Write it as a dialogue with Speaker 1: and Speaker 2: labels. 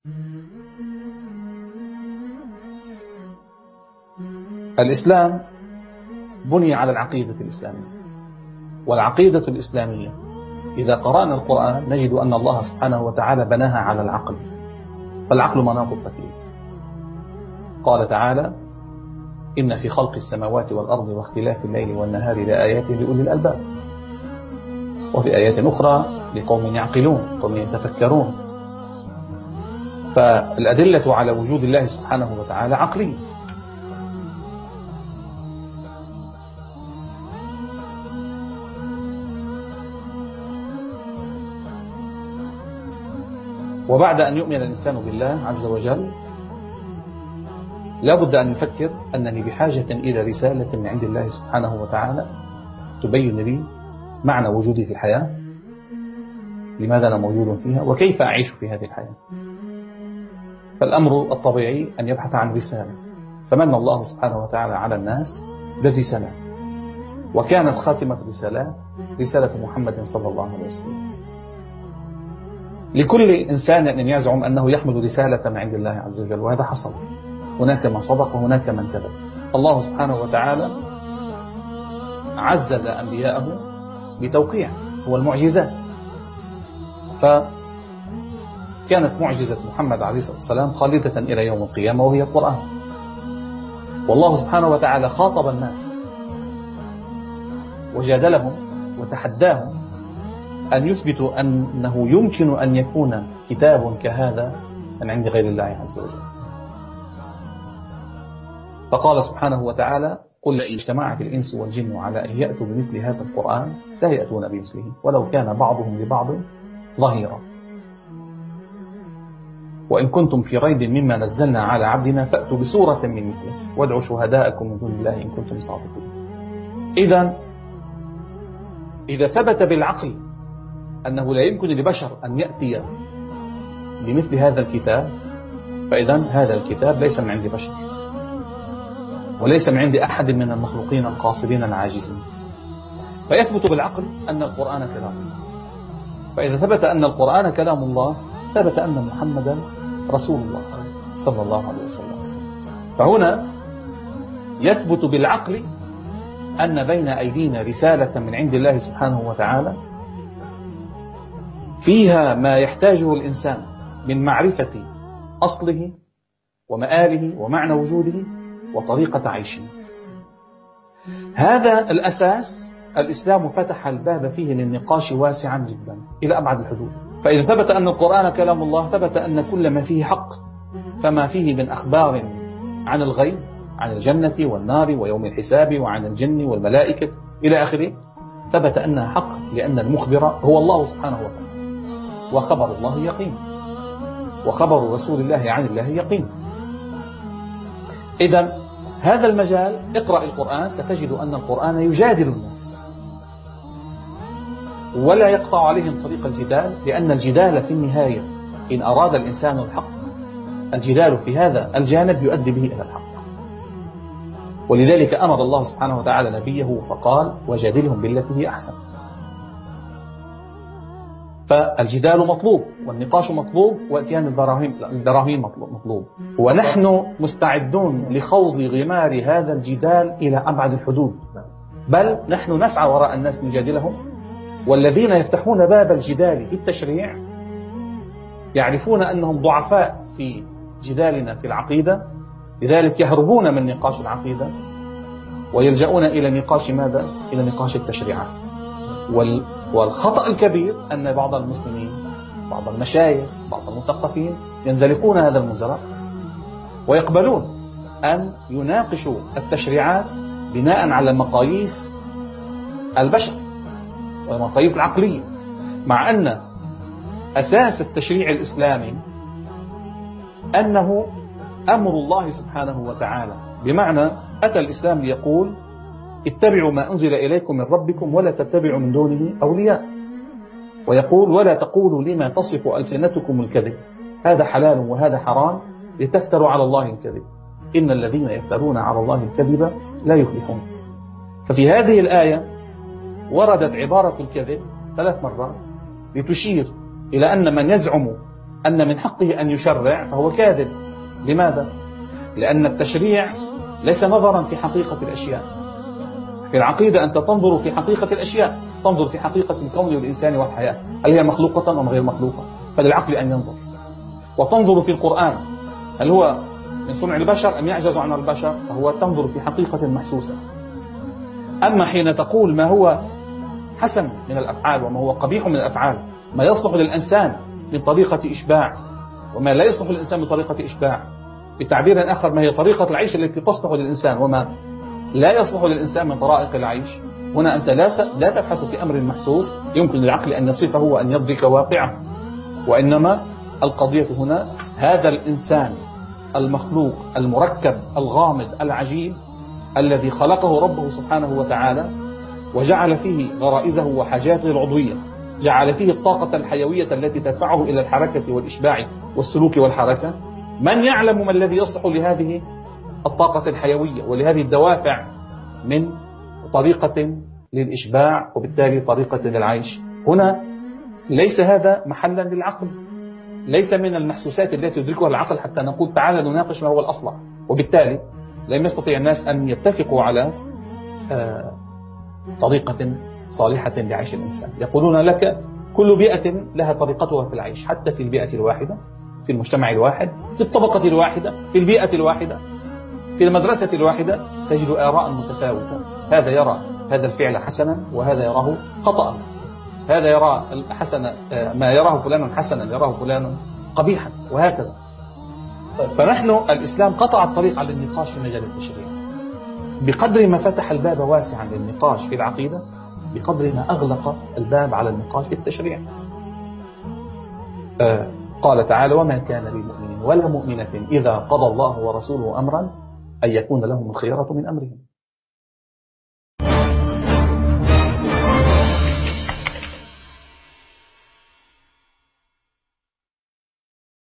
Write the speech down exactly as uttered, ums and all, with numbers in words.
Speaker 1: الإسلام بني على العقيدة الإسلامية، والعقيدة الإسلامية إذا قرأنا القرآن نجد أن الله سبحانه وتعالى بناها على العقل، فالعقل مناط التكليف. قال تعالى: إن في خلق السماوات والأرض واختلاف الليل والنهار لآيات لأولي الألباب. وفي آيات أخرى لقوم يعقلون، قوم يتفكرون. فالأدلة على وجود الله سبحانه وتعالى عقلية. وبعد أن يؤمن الإنسان بالله عز وجل لا بد أن يفكر أنني بحاجة إلى رسالة من عند الله سبحانه وتعالى تبين لي معنى وجودي في الحياة، لماذا أنا موجود فيها، وكيف أعيش في هذه الحياة. فالأمر الطبيعي أن يبحث عن رسالة، فمن الله سبحانه وتعالى على الناس بالرسالات، وكانت خاتمة الرسالات رسالة محمد صلى الله عليه وسلم. لكل إنسان أن يزعم أنه يحمل رسالة من عند الله عز وجل، وهذا حصل. هناك من صدق وهناك من كذب. الله سبحانه وتعالى عزز أنبياءه بتوقيع هو المعجزات، فكانت معجزة محمد عليه الصلاة والسلام خالدة إلى يوم القيامة وهي القرآن. والله سبحانه وتعالى خاطب الناس وجادلهم وتحداهم أن يثبتوا أنه يمكن أن يكون كتاب كهذا من عند غير الله عز وجل. فقال سبحانه وتعالى: قل إن اجتمعت الإنس والجن على أن يأتوا بمثل هذا القرآن لا يأتون بمثله ولو كان بعضهم لبعض ظهيرا، وإن كنتم في ريب مما نزلنا على عبدنا فأتوا بسورة من مثله وادعوا شهداءكم من دون الله إن كنتم صادقين. إذن إذا ثبت بالعقل أنه لا يمكن لبشر أن يأتي بمثل هذا الكتاب، فإذن هذا الكتاب ليس من عند بشر وليس من عند أحد من المخلوقين القاصرين العاجزين، فيثبت بالعقل أن القرآن كلام الله. فإذا ثبت أن القرآن كلام الله ثبت أن محمدا رسول الله صلى الله عليه وسلم. فهنا يثبت بالعقل أن بين أيدينا رسالة من عند الله سبحانه وتعالى فيها ما يحتاجه الإنسان من معرفة أصله ومآله ومعنى وجوده وطريقة عيشه. هذا الأساس الإسلام فتح الباب فيه للنقاش واسعا جدا إلى أبعد الحدود. فإذا ثبت أن القرآن كلام الله ثبت أن كل ما فيه حق، فما فيه من أخبار عن الغيب، عن الجنة والنار ويوم الحساب وعن الجن والملائكة إلى آخره، ثبت أنها حق لأن المخبر هو الله سبحانه وتعالى، وخبر الله يقين، وخبر رسول الله عن الله يقين. إذن هذا المجال اقرأ القرآن ستجد أن القرآن يجادل الناس ولا يقطع عليهم طريق الجدال، لأن الجدال في النهاية إن أراد الإنسان الحق الجدال في هذا الجانب يؤدي به إلى الحق. ولذلك أمر الله سبحانه وتعالى نبيه فقال: وجادلهم بالتي هي أحسن. فالجدال مطلوب والنقاش مطلوب واتيان البراهين مطلوب، ونحن مستعدون لخوض غمار هذا الجدال إلى أبعد الحدود، بل نحن نسعى وراء الناس نجادلهم. والذين يفتحون باب الجدال في التشريع يعرفون أنهم ضعفاء في جدالنا في العقيدة، لذلك يهربون من نقاش العقيدة ويلجؤون إلى نقاش ماذا؟ إلى نقاش التشريعات. والخطأ الكبير أن بعض المسلمين، بعض المشايخ، بعض المثقفين ينزلقون هذا المنزلق ويقبلون أن يناقشوا التشريعات بناء على مقاييس البشر والمقاييس العقلية، مع أن أساس التشريع الإسلامي أنه أمر الله سبحانه وتعالى، بمعنى أتى الإسلام ليقول: اتبعوا ما أنزل إليكم من ربكم ولا تتبعوا من دونه أولياء، ويقول: ولا تقولوا لما تصف ألسنتكم الكذب هذا حلال وهذا حرام لتفتروا على الله الكذب إن الذين يفترون على الله الكذب لا يفلحون. ففي هذه الآية وردت عبارة الكذب ثلاث مرات لتشير إلى أن من يزعم أن من حقه أن يشرع فهو كاذب. لماذا؟ لأن التشريع ليس نظرا في حقيقة الأشياء. في العقيدة أنت تنظر في حقيقة الأشياء، تنظر في حقيقة الكون والإنسان والحياة، هل هي مخلوقة أم غير مخلوقة؟ فللعقل أن ينظر. وتنظر في القرآن، هل هو من صنع البشر أم يعجز عن البشر؟ فهو تنظر في حقيقة محسوسة. أما حين تقول ما هو حسن من الأفعال وما هو قبيح من الأفعال، ما يصلح للإنسان من طريقة إشباع وما لا يصلح للإنسان من طريقة إشباع، بتعبير آخر ما هي طريقة العيش التي تصلح للإنسان وما لا يصلح للإنسان من طرائق العيش، هنا أنت لا لا تبحث في أمر محسوس يمكن للعقل أن يصفه وأن يدرك واقعه، وإنما القضية هنا هذا الإنسان المخلوق المركب الغامض العجيب الذي خلقه ربه سبحانه وتعالى وجعل فيه غرائزه وحاجاته العضوية، جعل فيه الطاقة الحيوية التي تدفعه إلى الحركة والإشباع والسلوك والحركة. من يعلم ما الذي يصلح لهذه الطاقة الحيوية ولهذه الدوافع من طريقة للإشباع وبالتالي طريقة للعيش؟ هنا ليس هذا محلا للعقل، ليس من المحسوسات التي يدركها العقل حتى نقول تعالى نناقش ما هو الأصلح. وبالتالي لم يستطيع الناس أن يتفقوا على آه طريقة صالحة لعيش الإنسان. يقولون لك كل بيئة لها طريقتها في العيش، حتى في البيئة الواحدة، في المجتمع الواحد، في الطبقة الواحدة، في البيئة الواحدة، في المدرسة الواحدة، تجد آراء متفاوتة. هذا يرى هذا الفعل حسنا وهذا يراه خطأ، هذا يرى حسن ما يراه فلان حسنا يراه فلان قبيحا، وهكذا. فنحن الإسلام قطع الطريق على النقاش في مجال التشريع. بقدر ما فتح الباب واسعا للنقاش في العقيدة، بقدر ما أغلق الباب على النقاش في التشريع. آه قال تعالى: وما كان للمؤمن ولا مؤمنة إذا قضى الله ورسوله أمرا أن يكون لهم الخيرة من أمرهم.